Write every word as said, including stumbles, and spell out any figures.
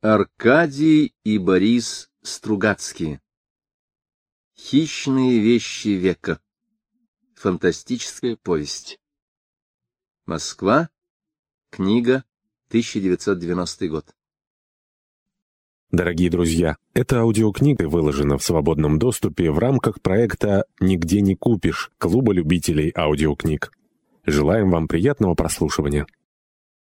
Аркадий и Борис Стругацкие. Хищные вещи века. Фантастическая повесть. Москва. Книга. тысяча девятьсот девяностый год. Дорогие друзья, эта аудиокнига выложена в свободном доступе в рамках проекта «Нигде не купишь» Клуба любителей аудиокниг. Желаем вам приятного прослушивания.